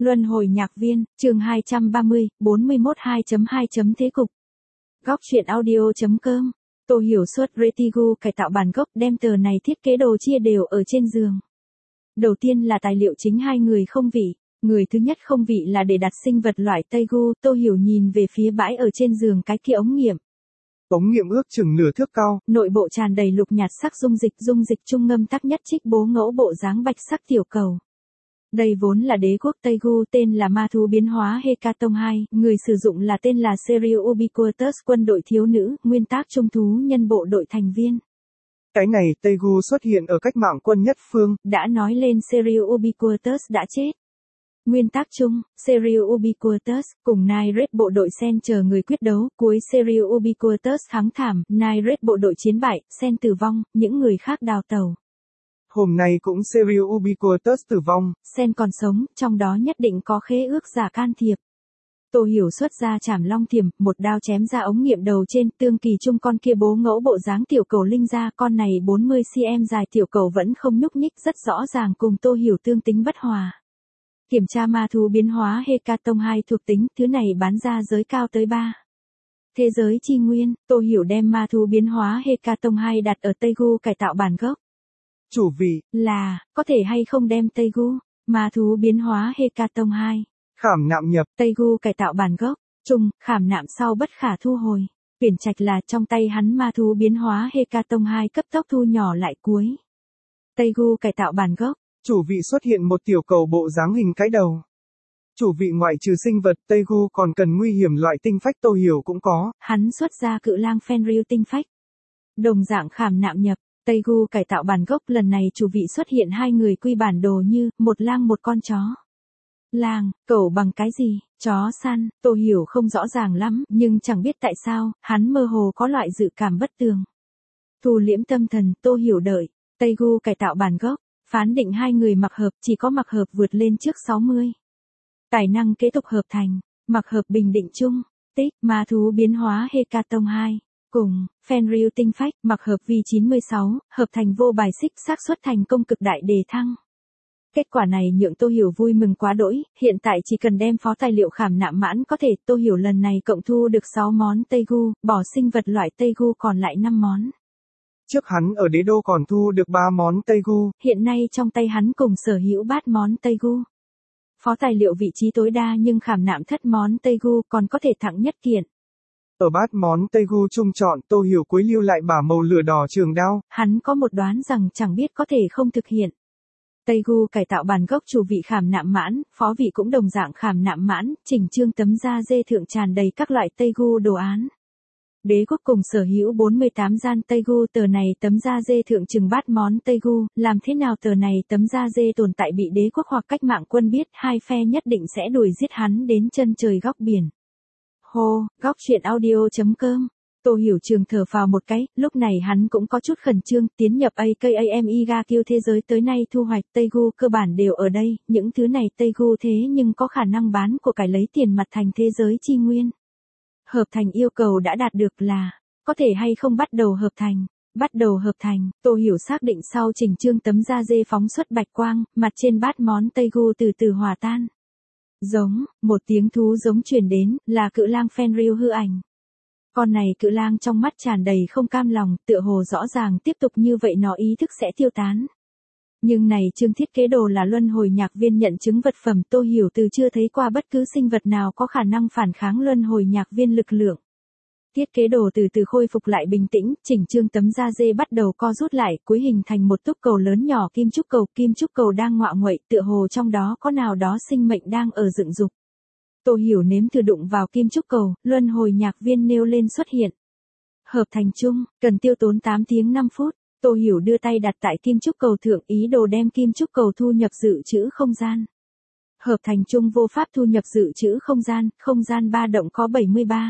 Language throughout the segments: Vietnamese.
Luân hồi nhạc viên, chương 230, 41 2.2. Thế cục. Góc truyện audio.com. Tô Hiểu Xuất Retigu cải tạo bản gốc đem tờ này thiết kế đồ chia đều ở trên giường. Đầu tiên là tài liệu chính hai người không vị. Người thứ nhất không vị là để đặt sinh vật loại Teigu. Tô Hiểu nhìn về phía bãi ở trên giường cái kia ống nghiệm. Ống nghiệm ước chừng nửa thước cao. Nội bộ tràn đầy lục nhạt sắc dung dịch trung ngâm tắc nhất trích bố ngẫu bộ dáng bạch sắc tiểu cầu. Đây vốn là đế quốc Teigu, tên là ma thú biến hóa Hekaton 2, người sử dụng là tên là Serial Ubiquitous, quân đội thiếu nữ, nguyên tác trung thú nhân bộ đội thành viên. Cái này Teigu xuất hiện ở cách mạng quân nhất phương. Đã nói lên Serial Ubiquitous đã chết. Nguyên tác chung, Serial Ubiquitous, cùng Naired bộ đội Sen chờ người quyết đấu, cuối Serial Ubiquitous thắng thảm, Naired bộ đội chiến bại, Sen tử vong, những người khác đào tàu. Hôm nay cũng Serial Ubiquitous tử vong. Sen còn sống, trong đó nhất định có khế ước giả can thiệp. Tô Hiểu xuất ra chảm long thiểm, một đao chém ra ống nghiệm đầu trên, tương kỳ chung con kia bố ngẫu bộ dáng tiểu cầu linh ra, con này 40 cm dài tiểu cầu vẫn không nhúc nhích, rất rõ ràng cùng Tô Hiểu tương tính bất hòa. Kiểm tra ma thú biến hóa Hekaton 2 thuộc tính, thứ này bán ra giới cao tới 3. Thế giới chi nguyên, Tô Hiểu đem ma thú biến hóa Hekaton 2 đặt ở Teigu cải tạo bản gốc. Chủ vị là, có thể hay không đem Teigu, ma thú biến hóa Hekaton 2. Khảm nạm nhập. Teigu cải tạo bản gốc, chung, khảm nạm sau bất khả thu hồi. Tuyển trạch là trong tay hắn ma thú biến hóa Hekaton 2 cấp tốc thu nhỏ lại cuối. Teigu cải tạo bản gốc. Chủ vị xuất hiện một tiểu cầu bộ dáng hình cái đầu. Chủ vị ngoại trừ sinh vật Teigu còn cần nguy hiểm loại tinh phách Tô Hiểu cũng có. Hắn xuất ra cự lang Fenrir tinh phách. Đồng dạng khảm nạm nhập. Teigu cải tạo bản gốc lần này chủ vị xuất hiện hai người quy bản đồ như, một lang một con chó. Lang, cẩu bằng cái gì, chó săn, Tô Hiểu không rõ ràng lắm, nhưng chẳng biết tại sao, hắn mơ hồ có loại dự cảm bất tường. Thu liễm tâm thần, Tô Hiểu đợi, Teigu cải tạo bản gốc, phán định hai người mặc hợp, chỉ có mặc hợp vượt lên trước 60. Tài năng kế tục hợp thành, mặc hợp bình định chung, tích, ma thú biến hóa Hekaton 2. Cùng, Fenrir tinh phách, mặc hợp V96, hợp thành vô bài xích xác suất thành công cực đại đề thăng. Kết quả này nhượng Tô Hiểu vui mừng quá đỗi, hiện tại chỉ cần đem phó tài liệu khảm nạm mãn có thể, Tô Hiểu lần này cộng thu được 6 món Teigu, bỏ sinh vật loại Teigu còn lại 5 món. Trước hắn ở đế đô còn thu được 3 món Teigu. Hiện nay trong tay hắn cùng sở hữu 3 món Teigu. Phó tài liệu vị trí tối đa nhưng khảm nạm thất món Teigu còn có thể thẳng nhất kiện. Ở bát món Teigu trung chọn Tô Hiểu cuối lưu lại bả màu lửa đỏ trường đao. Hắn có một đoán rằng chẳng biết có thể không thực hiện. Teigu cải tạo bản gốc chủ vị khảm nạm mãn, phó vị cũng đồng dạng khảm nạm mãn, chỉnh trương tấm da dê thượng tràn đầy các loại Teigu đồ án. Đế quốc cùng sở hữu 48 gian Teigu, tờ này tấm da dê thượng trừng bát món Teigu, làm thế nào tờ này tấm da dê tồn tại bị đế quốc hoặc cách mạng quân biết, hai phe nhất định sẽ đuổi giết hắn đến chân trời góc biển. Hô, góc truyện audio.com. Tô Hiểu trường thở vào một cái, lúc này hắn cũng có chút khẩn trương, tiến nhập AKAMIGAQ thế giới tới nay thu hoạch Teigu cơ bản đều ở đây, những thứ này Teigu thế nhưng có khả năng bán của cải lấy tiền mặt thành thế giới chi nguyên. Hợp thành yêu cầu đã đạt được là, có thể hay không bắt đầu hợp thành. Bắt đầu hợp thành, Tô Hiểu xác định sau chỉnh trương tấm da dê phóng xuất bạch quang, mặt trên bát món Teigu từ từ hòa tan. Giống, một tiếng thú giống truyền đến, là cự lang Fenrir hư ảnh. Con này cự lang trong mắt tràn đầy không cam lòng, tựa hồ rõ ràng tiếp tục như vậy nó ý thức sẽ tiêu tán. Nhưng này chương thiết kế đồ là luân hồi nhạc viên nhận chứng vật phẩm, Tô Hiểu từ chưa thấy qua bất cứ sinh vật nào có khả năng phản kháng luân hồi nhạc viên lực lượng. Thiết kế đồ từ từ khôi phục lại bình tĩnh, chỉnh trương tấm da dê bắt đầu co rút lại, cuối hình thành một túp cầu lớn nhỏ kim trúc cầu đang ngọa nguậy, tựa hồ trong đó có nào đó sinh mệnh đang ở dựng dục. Tô Hiểu nếm thử đụng vào kim trúc cầu, luân hồi nhạc viên nêu lên xuất hiện. Hợp thành chung, cần tiêu tốn 8 tiếng 5 phút, Tô Hiểu đưa tay đặt tại kim trúc cầu thượng ý đồ đem kim trúc cầu thu nhập dự trữ không gian. Hợp thành chung vô pháp thu nhập dự trữ không gian ba động có 73.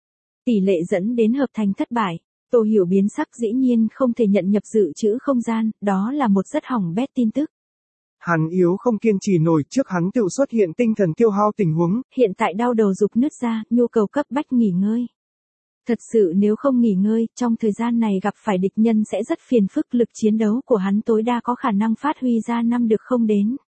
Tỷ lệ dẫn đến hợp thành thất bại. Tô Hiểu biến sắc, dĩ nhiên không thể nhận nhập dự trữ không gian, đó là một rất hỏng bét tin tức. Hắn yếu không kiên trì nổi, trước hắn tự xuất hiện tinh thần tiêu hao tình huống. Hiện tại đau đầu dục nứt ra, nhu cầu cấp bách nghỉ ngơi. Thật sự nếu không nghỉ ngơi, trong thời gian này gặp phải địch nhân sẽ rất phiền phức, lực chiến đấu của hắn tối đa có khả năng phát huy ra 5 được không đến.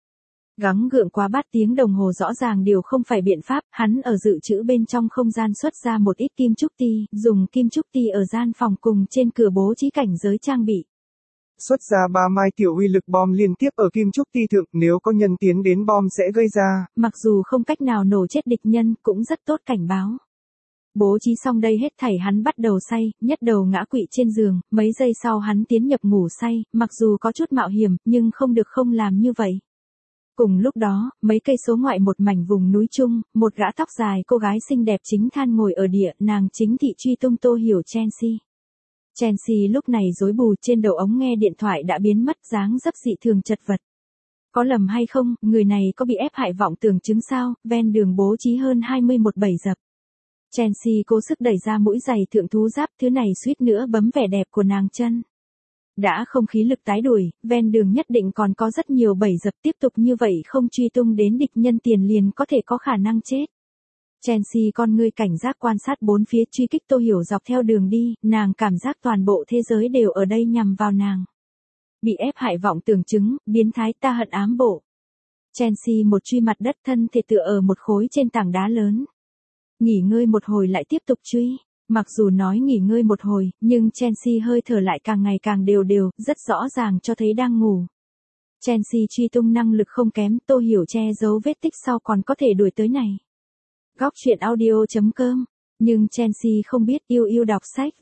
Gắng gượng quá 3 tiếng đồng hồ rõ ràng điều không phải biện pháp, hắn ở dự trữ bên trong không gian xuất ra một ít kim trúc ti, dùng kim trúc ti ở gian phòng cùng trên cửa bố trí cảnh giới trang bị. Xuất ra 3 mai tiểu uy lực bom liên tiếp ở kim trúc ti thượng, nếu có nhân tiến đến bom sẽ gây ra. Mặc dù không cách nào nổ chết địch nhân, cũng rất tốt cảnh báo. Bố trí xong đây hết thảy hắn bắt đầu say, nhất đầu ngã quỵ trên giường, mấy giây sau hắn tiến nhập ngủ say, mặc dù có chút mạo hiểm, nhưng không được không làm như vậy. Cùng lúc đó, mấy cây số ngoại một mảnh vùng núi chung, một gã tóc dài cô gái xinh đẹp chính than ngồi ở địa, nàng chính thị truy tung Tô Hiểu Chelsea. Chelsea lúc này rối bù, trên đầu ống nghe điện thoại đã biến mất, dáng dấp dị thường chật vật. Có lầm hay không, người này có bị ép hại vọng tưởng chứng sao, ven đường bố trí hơn 21 bẫy dập. Chelsea cố sức đẩy ra mũi giày thượng thú giáp, thứ này suýt nữa bấm vẻ đẹp của nàng chân. Đã không khí lực tái đuổi, ven đường nhất định còn có rất nhiều bẫy dập, tiếp tục như vậy không truy tung đến địch nhân tiền liền có thể có khả năng chết. Chelsea con ngươi cảnh giác quan sát bốn phía truy kích Tô Hiểu dọc theo đường đi, nàng cảm giác toàn bộ thế giới đều ở đây nhằm vào nàng. Bị ép hại vọng tưởng chứng, biến thái ta hận ám bộ. Chelsea một truy mặt đất, thân thể tựa ở một khối trên tảng đá lớn. Nghỉ ngơi một hồi lại tiếp tục truy. Mặc dù nói nghỉ ngơi một hồi, nhưng Chelsea hơi thở lại càng ngày càng đều đều, rất rõ ràng cho thấy đang ngủ. Chelsea truy tung năng lực không kém, Tô Hiểu che giấu vết tích sau còn có thể đuổi tới này. Góc truyện audio.com. Nhưng Chelsea không biết yêu đọc sách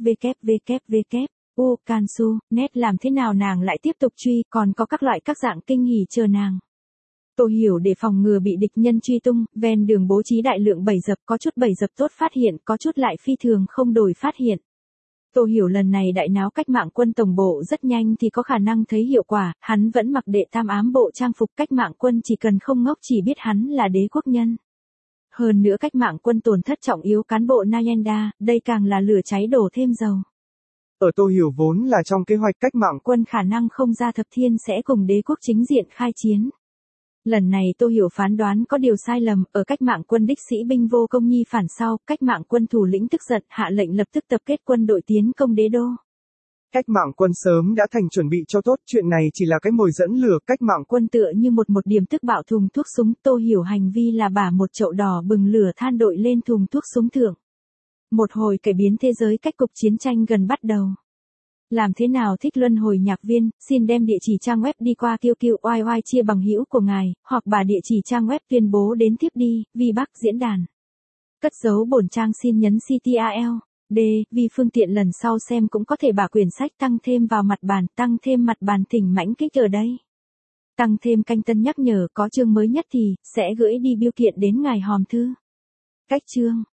www. Kansu, net làm thế nào nàng lại tiếp tục truy, còn có các loại các dạng kinh hỉ chờ nàng. Tô Hiểu để phòng ngừa bị địch nhân truy tung, ven đường bố trí đại lượng bẫy dập, có chút bẫy dập tốt phát hiện, có chút lại phi thường không đổi phát hiện. Tô Hiểu lần này đại náo cách mạng quân tổng bộ rất nhanh thì có khả năng thấy hiệu quả, hắn vẫn mặc đệ tam ám bộ trang phục cách mạng quân, chỉ cần không ngốc chỉ biết hắn là đế quốc nhân. Hơn nữa cách mạng quân tổn thất trọng yếu cán bộ Nayenda, đây càng là lửa cháy đổ thêm dầu. Ở Tô Hiểu vốn là trong kế hoạch cách mạng quân khả năng không ra thập thiên sẽ cùng đế quốc chính diện khai chiến. Lần này Tô Hiểu phán đoán có điều sai lầm, ở cách mạng quân đích sĩ binh vô công nhi phản sau, cách mạng quân thủ lĩnh tức giận hạ lệnh lập tức tập kết quân đội tiến công đế đô. Cách mạng quân sớm đã thành chuẩn bị cho tốt, chuyện này chỉ là cái mồi dẫn lửa, cách mạng quân tựa như một điểm tức bạo thùng thuốc súng, Tô Hiểu hành vi là bả một chậu đỏ bừng lửa than đội lên thùng thuốc súng thượng. Một hồi cải biến thế giới, cách cục chiến tranh gần bắt đầu. Làm thế nào thích luân hồi nhạc viên, xin đem địa chỉ trang web đi qua QQ oai chia bằng hữu của ngài, hoặc bà địa chỉ trang web tuyên bố đến tiếp đi, vì Bắc diễn đàn. Cất dấu bổn trang xin nhấn CTRL. D, vì phương tiện lần sau xem cũng có thể bả quyển sách tăng thêm vào mặt bàn, tăng thêm mặt bàn thỉnh mãnh kích ở đây. Tăng thêm canh tân nhắc nhở có chương mới nhất thì, sẽ gửi đi bưu kiện đến ngài hòm thư. Cách chương.